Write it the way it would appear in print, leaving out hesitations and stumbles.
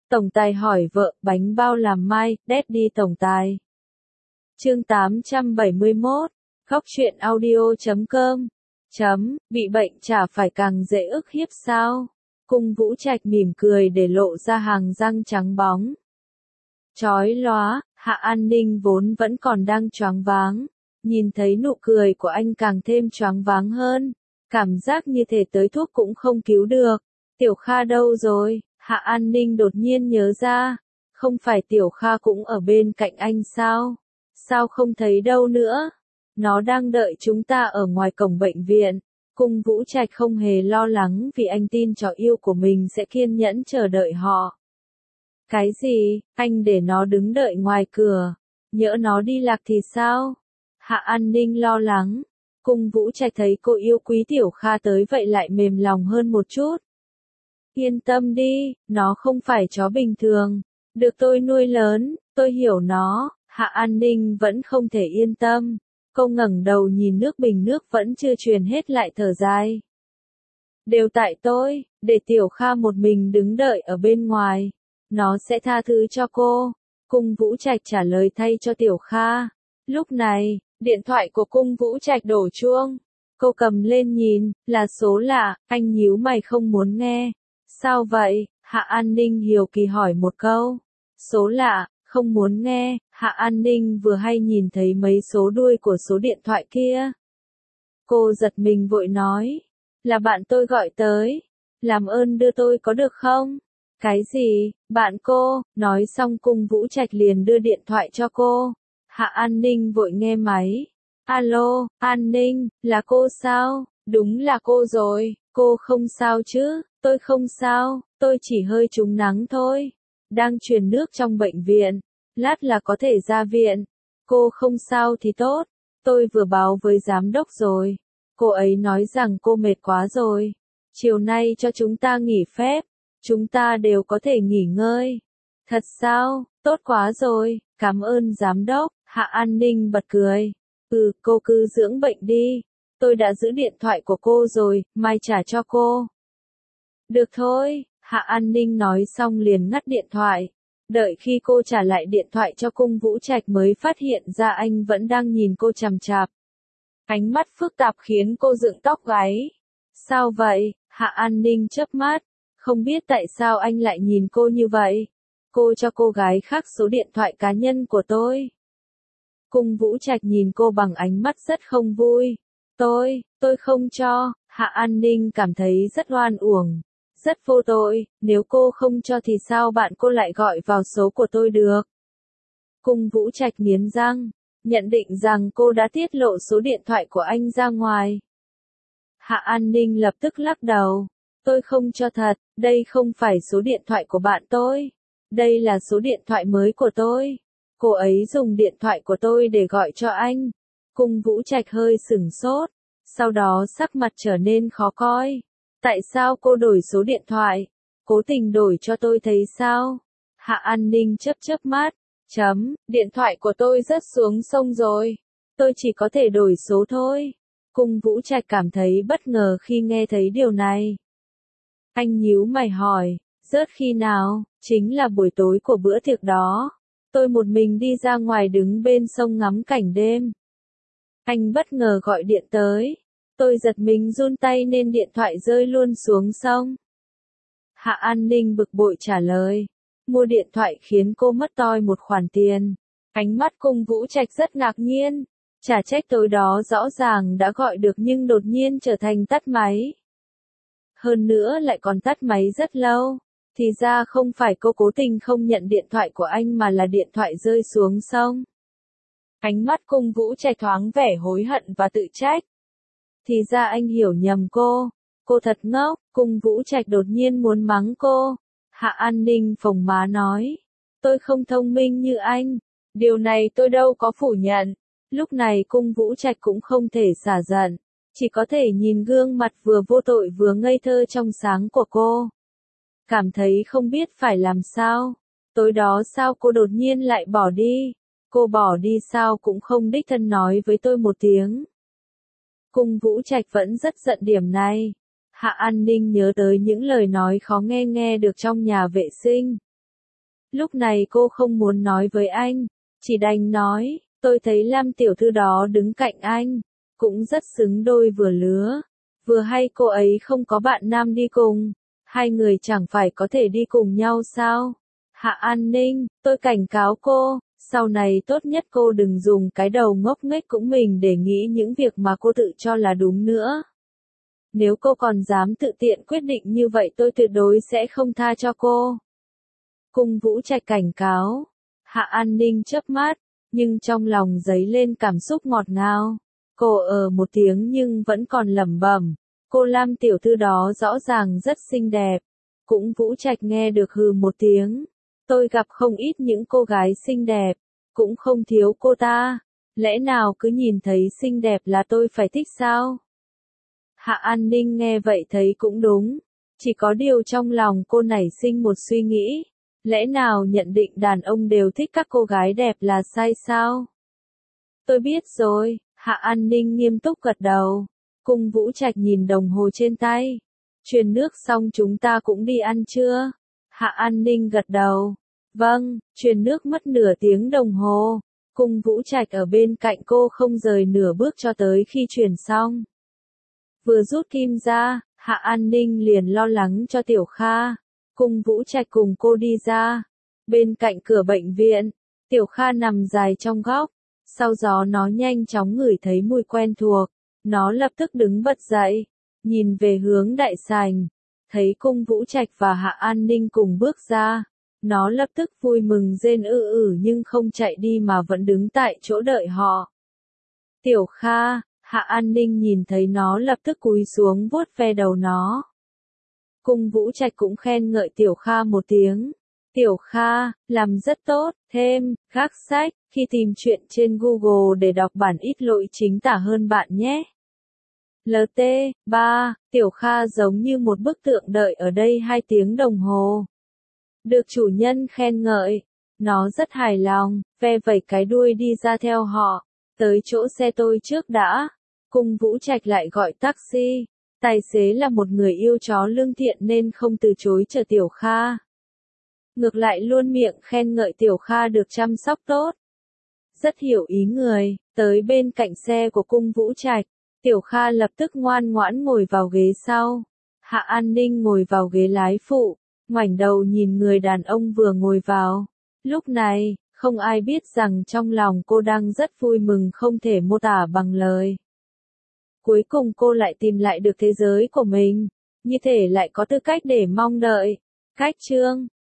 Tổng tài hỏi vợ, bánh bao làm mai, Daddy tổng tài. Chương 871, Khóc chuyện audio.com. Bị bệnh chả phải càng dễ ức hiếp sao? Cung Vũ Trạch mỉm cười để lộ ra hàng răng trắng bóng. Chói lóa, Hạ An Ninh vốn vẫn còn đang choáng váng. Nhìn thấy nụ cười của anh càng thêm choáng váng hơn. Cảm giác như thể tới thuốc cũng không cứu được. Tiểu Kha đâu rồi? Hạ An Ninh đột nhiên nhớ ra. Không phải Tiểu Kha cũng ở bên cạnh anh sao? Sao không thấy đâu nữa? Nó đang đợi chúng ta ở ngoài cổng bệnh viện. Cung Vũ Trạch không hề lo lắng vì anh tin trò yêu của mình sẽ kiên nhẫn chờ đợi họ. Cái gì? Anh để nó đứng đợi ngoài cửa. Nhỡ nó đi lạc thì sao? Hạ An Ninh lo lắng. Cung Vũ Trạch thấy cô yêu quý Tiểu Kha tới vậy lại mềm lòng hơn một chút. Yên tâm đi, nó không phải chó bình thường. Được tôi nuôi lớn, tôi hiểu nó. Hạ An Ninh vẫn không thể yên tâm. Cô ngẩng đầu nhìn nước bình nước vẫn chưa truyền hết lại thở dài. Đều tại tôi, để Tiểu Kha một mình đứng đợi ở bên ngoài. Nó sẽ tha thứ cho cô. Cung Vũ Trạch trả lời thay cho Tiểu Kha. Lúc này, điện thoại của Cung Vũ Trạch đổ chuông. Cô cầm lên nhìn, là số lạ, anh nhíu mày không muốn nghe. Sao vậy? Hạ An Ninh hiếu kỳ hỏi một câu. Số lạ, không muốn nghe. Hạ An Ninh vừa hay nhìn thấy mấy số đuôi của số điện thoại kia. Cô giật mình vội nói. Là bạn tôi gọi tới. Làm ơn đưa tôi có được không? Cái gì? Bạn cô? Nói xong Cung Vũ Trạch liền đưa điện thoại cho cô. Hạ An Ninh vội nghe máy. Alo, An Ninh, là cô sao? Đúng là cô rồi. Cô không sao chứ? Tôi không sao, tôi chỉ hơi trúng nắng thôi. Đang truyền nước trong bệnh viện. Lát là có thể ra viện. Cô không sao thì tốt. Tôi vừa báo với giám đốc rồi. Cô ấy nói rằng cô mệt quá rồi. Chiều nay cho chúng ta nghỉ phép. Chúng ta đều có thể nghỉ ngơi. Thật sao? Tốt quá rồi. Cảm ơn giám đốc. Hạ An Ninh bật cười. Cô cứ dưỡng bệnh đi. Tôi đã giữ điện thoại của cô rồi, mai trả cho cô. Được thôi. Hạ An Ninh nói xong liền ngắt điện thoại. Đợi khi cô trả lại điện thoại cho Cung Vũ Trạch mới phát hiện ra anh vẫn đang nhìn cô chằm chằm. Ánh mắt phức tạp khiến cô dựng tóc gáy. Sao vậy? Hạ An Ninh chớp mắt. Không biết tại sao anh lại nhìn cô như vậy. Cô cho cô gái khác số điện thoại cá nhân của tôi. Cung Vũ Trạch nhìn cô bằng ánh mắt rất không vui. Tôi không cho. Hạ An Ninh cảm thấy rất oan uổng. Rất vô tội, nếu cô không cho thì sao bạn cô lại gọi vào số của tôi được? Cung Vũ Trạch nghiến răng, nhận định rằng cô đã tiết lộ số điện thoại của anh ra ngoài. Hạ An Ninh lập tức lắc đầu. Tôi không cho thật, đây không phải số điện thoại của bạn tôi. Đây là số điện thoại mới của tôi. Cô ấy dùng điện thoại của tôi để gọi cho anh. Cung Vũ Trạch hơi sửng sốt, sau đó sắc mặt trở nên khó coi. Tại sao cô đổi số điện thoại? Cố tình đổi cho tôi thấy sao? Hạ An Ninh chớp mắt. Điện thoại của tôi rớt xuống sông rồi. Tôi chỉ có thể đổi số thôi. Cung Vũ Trạch cảm thấy bất ngờ khi nghe thấy điều này. Anh nhíu mày hỏi, rớt khi nào? Chính là buổi tối của bữa tiệc đó. Tôi một mình đi ra ngoài đứng bên sông ngắm cảnh đêm. Anh bất ngờ gọi điện tới. Tôi giật mình run tay nên điện thoại rơi luôn xuống sông. Hạ An Ninh bực bội trả lời. Mua điện thoại khiến cô mất toi một khoản tiền. Ánh mắt Cung Vũ Trạch rất ngạc nhiên. Chả trách tối đó rõ ràng đã gọi được nhưng đột nhiên trở thành tắt máy. Hơn nữa lại còn tắt máy rất lâu. Thì ra không phải cô cố tình không nhận điện thoại của anh mà là điện thoại rơi xuống sông. Ánh mắt Cung Vũ Trạch thoáng vẻ hối hận và tự trách. Thì ra anh hiểu nhầm cô. Cô thật ngốc. Cung Vũ Trạch đột nhiên muốn mắng cô. Hạ An Ninh phồng má nói. Tôi không thông minh như anh. Điều này tôi đâu có phủ nhận. Lúc này Cung Vũ Trạch cũng không thể xả giận. Chỉ có thể nhìn gương mặt vừa vô tội vừa ngây thơ trong sáng của cô. Cảm thấy không biết phải làm sao. Tối đó sao cô đột nhiên lại bỏ đi. Cô bỏ đi sao cũng không đích thân nói với tôi một tiếng. Cung Vũ Trạch vẫn rất giận điểm này. Hạ An Ninh nhớ tới những lời nói khó nghe được trong nhà vệ sinh. Lúc này cô không muốn nói với anh, chỉ đành nói, tôi thấy Lam tiểu thư đó đứng cạnh anh, cũng rất xứng đôi vừa lứa. Vừa hay cô ấy không có bạn nam đi cùng, hai người chẳng phải có thể đi cùng nhau sao? Hạ An Ninh, tôi cảnh cáo cô, sau này tốt nhất cô đừng dùng cái đầu ngốc nghếch của mình để nghĩ những việc mà cô tự cho là đúng nữa. Nếu cô còn dám tự tiện quyết định như vậy tôi tuyệt đối sẽ không tha cho cô. Cung Vũ Trạch cảnh cáo. Hạ An Ninh chớp mắt, nhưng trong lòng dấy lên cảm xúc ngọt ngào. Cô một tiếng nhưng vẫn còn lẩm bẩm. Cô Lam tiểu thư đó rõ ràng rất xinh đẹp. Cung Vũ Trạch nghe được hừ một tiếng. Tôi gặp không ít những cô gái xinh đẹp, cũng không thiếu cô ta. Lẽ nào cứ nhìn thấy xinh đẹp là tôi phải thích sao? Hạ An Ninh nghe vậy thấy cũng đúng. Chỉ có điều trong lòng cô nảy sinh một suy nghĩ. Lẽ nào nhận định đàn ông đều thích các cô gái đẹp là sai sao? Tôi biết rồi, Hạ An Ninh nghiêm túc gật đầu. Cung Vũ Trạch nhìn đồng hồ trên tay. Truyền nước xong chúng ta cũng đi ăn trưa. Hạ An Ninh gật đầu. Vâng, truyền nước mất nửa tiếng đồng hồ. Cung Vũ Trạch ở bên cạnh cô không rời nửa bước cho tới khi truyền xong. Vừa rút kim ra, Hạ An Ninh liền lo lắng cho Tiểu Kha. Cung Vũ Trạch cùng cô đi ra. Bên cạnh cửa bệnh viện, Tiểu Kha nằm dài trong góc. Sau đó nó nhanh chóng ngửi thấy mùi quen thuộc. Nó lập tức đứng bật dậy, nhìn về hướng đại sảnh. Thấy Cung Vũ Trạch và Hạ An Ninh cùng bước ra. Nó lập tức vui mừng rên nhưng không chạy đi mà vẫn đứng tại chỗ đợi họ. Tiểu Kha, Hạ An Ninh nhìn thấy nó lập tức cúi xuống vuốt ve đầu nó. Cung Vũ Trạch cũng khen ngợi Tiểu Kha một tiếng. Tiểu Kha, làm rất tốt, thêm, gác sách, khi tìm chuyện trên Google để đọc bản ít lỗi chính tả hơn bạn nhé. LT3, Tiểu Kha giống như một bức tượng đợi ở đây 2 tiếng đồng hồ. Được chủ nhân khen ngợi, nó rất hài lòng, ve vẩy cái đuôi đi ra theo họ, tới chỗ xe tôi trước đã. Cung Vũ Trạch lại gọi taxi, tài xế là một người yêu chó lương thiện nên không từ chối chờ Tiểu Kha. Ngược lại luôn miệng khen ngợi Tiểu Kha được chăm sóc tốt. Rất hiểu ý người, tới bên cạnh xe của Cung Vũ Trạch, Tiểu Kha lập tức ngoan ngoãn ngồi vào ghế sau. Hạ An Ninh ngồi vào ghế lái phụ, ngoảnh đầu nhìn người đàn ông vừa ngồi vào. Lúc này, không ai biết rằng trong lòng cô đang rất vui mừng không thể mô tả bằng lời. Cuối cùng cô lại tìm lại được thế giới của mình, như thể lại có tư cách để mong đợi. Cách chương